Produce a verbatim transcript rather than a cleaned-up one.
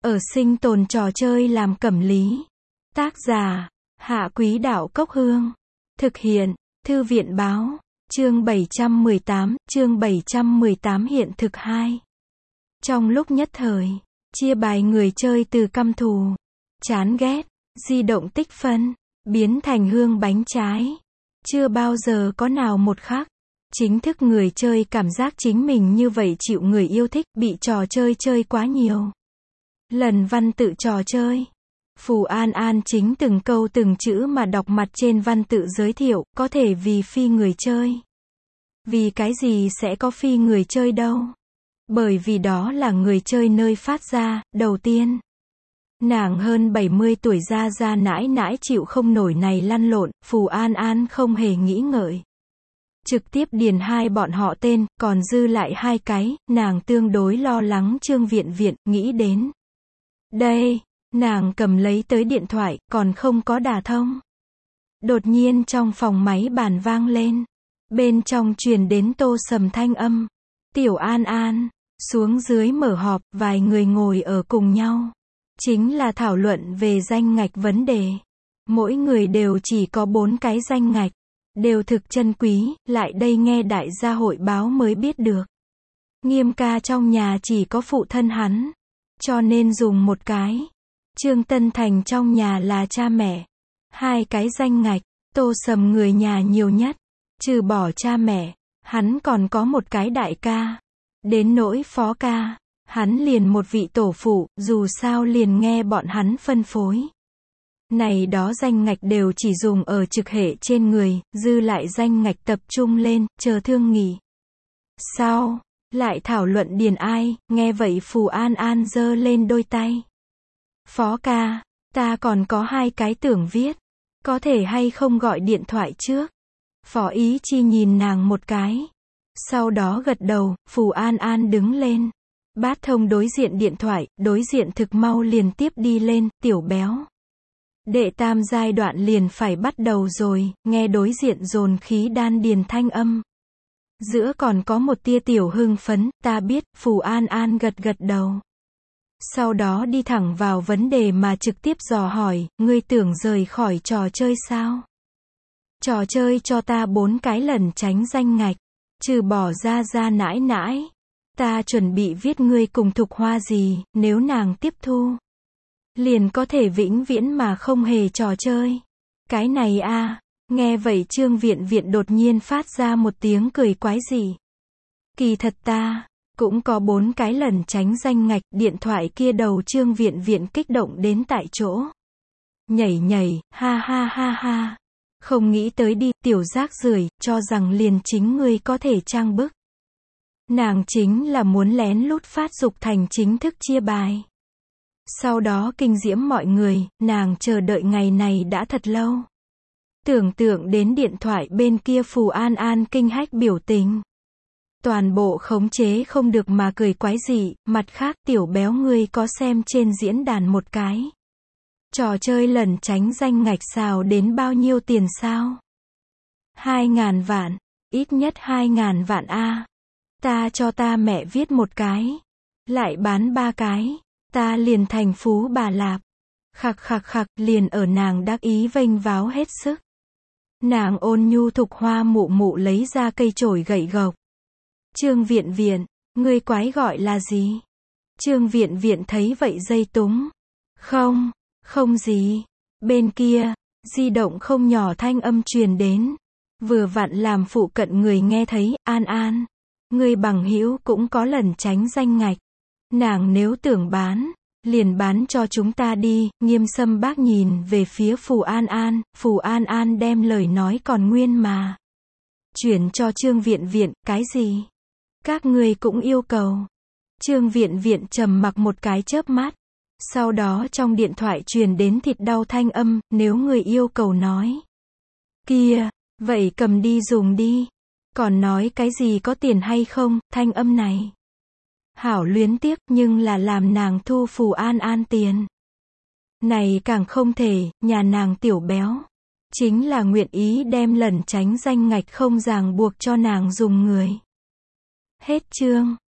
Ở sinh tồn trò chơi làm cẩm lý. Tác giả, Hạ Quý Đạo Cốc Hương. Thực hiện, Thư viện Báo. Chương bảy trăm mười tám, chương bảy trăm mười tám hiện thực hai. Trong lúc nhất thời, chia bài người chơi từ căm thù, chán ghét, di động tích phân, biến thành hương bánh trái. Chưa bao giờ có nào một khắc, chính thức người chơi cảm giác chính mình như vậy chịu người yêu thích, bị trò chơi chơi quá nhiều. Lần văn tự trò chơi. Phù An An chính từng câu từng chữ mà đọc mặt trên văn tự giới thiệu, có thể vì phi người chơi. Vì cái gì sẽ có phi người chơi đâu? Bởi vì đó là người chơi nơi phát ra, đầu tiên. Nàng hơn bảy mươi tuổi ra ra nãi nãi chịu không nổi này lăn lộn, Phù An An không hề nghĩ ngợi. Trực tiếp điền hai bọn họ tên, còn dư lại hai cái, nàng tương đối lo lắng Trương Viện Viện, nghĩ đến. Đây, nàng cầm lấy tới điện thoại, còn không có đả thông. Đột nhiên trong phòng máy bàn vang lên. Bên trong truyền đến Tô Sầm thanh âm. Tiểu An An, xuống dưới mở họp, vài người ngồi ở cùng nhau. Chính là thảo luận về danh ngạch vấn đề. Mỗi người đều chỉ có bốn cái danh ngạch. Đều thực chân quý, lại đây nghe đại gia hội báo mới biết được. Nghiêm ca trong nhà chỉ có phụ thân hắn. Cho nên dùng một cái. Trương Tân Thành trong nhà là cha mẹ. Hai cái danh ngạch, Tô Sầm người nhà nhiều nhất. Trừ bỏ cha mẹ, hắn còn có một cái đại ca. Đến nỗi phó ca, hắn liền một vị tổ phụ, dù sao liền nghe bọn hắn phân phối. Này đó danh ngạch đều chỉ dùng ở trực hệ trên người, dư lại danh ngạch tập trung lên, chờ thương nghỉ. Sau, lại thảo luận điền ai, nghe vậy Phù An An giơ lên đôi tay. Phó ca, ta còn có hai cái tưởng viết, có thể hay không gọi điện thoại trước. Phó Ý Chi nhìn nàng một cái. Sau đó gật đầu, Phù An An đứng lên. Bát thông đối diện điện thoại, đối diện thực mau liền tiếp đi lên, tiểu béo. Đệ tam giai đoạn liền phải bắt đầu rồi, nghe đối diện dồn khí đan điền thanh âm. Giữa còn có một tia tiểu hưng phấn, ta biết, Phù An An gật gật đầu. Sau đó đi thẳng vào vấn đề mà trực tiếp dò hỏi, ngươi tưởng rời khỏi trò chơi sao? Trò chơi cho ta bốn cái lần tránh danh ngạch, trừ bỏ ra ra nãi nãi. Ta chuẩn bị viết ngươi cùng Thục Hoa gì, nếu nàng tiếp thu. Liền có thể vĩnh viễn mà không hề trò chơi. Cái này a à, nghe vậy Trương Viện Viện đột nhiên phát ra một tiếng cười quái dị. Kỳ thật ta, cũng có bốn cái lần tránh danh ngạch, điện thoại kia đầu Trương Viện Viện kích động đến tại chỗ. Nhảy nhảy, ha ha ha ha. Không nghĩ tới đi, tiểu rác rưởi, cho rằng liền chính ngươi có thể trang bức. Nàng chính là muốn lén lút phát dục thành chính thức chia bài. Sau đó kinh diễm mọi người, nàng chờ đợi ngày này đã thật lâu. Tưởng tượng đến điện thoại bên kia Phù An An kinh hách biểu tình. Toàn bộ khống chế không được mà cười quái dị, mặt khác tiểu béo ngươi có xem trên diễn đàn một cái. Trò chơi lần tránh danh ngạch xào đến bao nhiêu tiền sao? Hai ngàn vạn, ít nhất hai ngàn vạn a. Ta cho ta mẹ viết một cái, lại bán ba cái, ta liền thành phú bà lạp. Khặc khặc khặc, liền ở nàng đắc ý vênh váo hết sức. Nàng ôn nhu Thục Hoa mụ mụ lấy ra cây chổi gậy gộc. Trương Viện Viện, ngươi quái gọi là gì? Trương Viện Viện thấy vậy dây túng. Không, không gì. Bên kia, di động không nhỏ thanh âm truyền đến. Vừa vặn làm phụ cận người nghe thấy, An An. Ngươi bằng hữu cũng có lần tránh danh ngạch. Nàng nếu tưởng bán, liền bán cho chúng ta đi. Nghiêm Sâm bác nhìn về phía Phù An An, Phù An An đem lời nói còn nguyên mà. Chuyển cho Trương Viện Viện, cái gì? Các ngươi cũng yêu cầu. Trương Viện Viện trầm mặc một cái chớp mắt. Sau đó trong điện thoại truyền đến thịt đau thanh âm, nếu người yêu cầu nói. Kia, vậy cầm đi dùng đi. Còn nói cái gì có tiền hay không, thanh âm này. Hảo luyến tiếc nhưng là làm nàng thu Phù An An tiền. Này càng không thể, nhà nàng tiểu béo. Chính là nguyện ý đem lần tránh danh ngạch không ràng buộc cho nàng dùng người. Hết chương.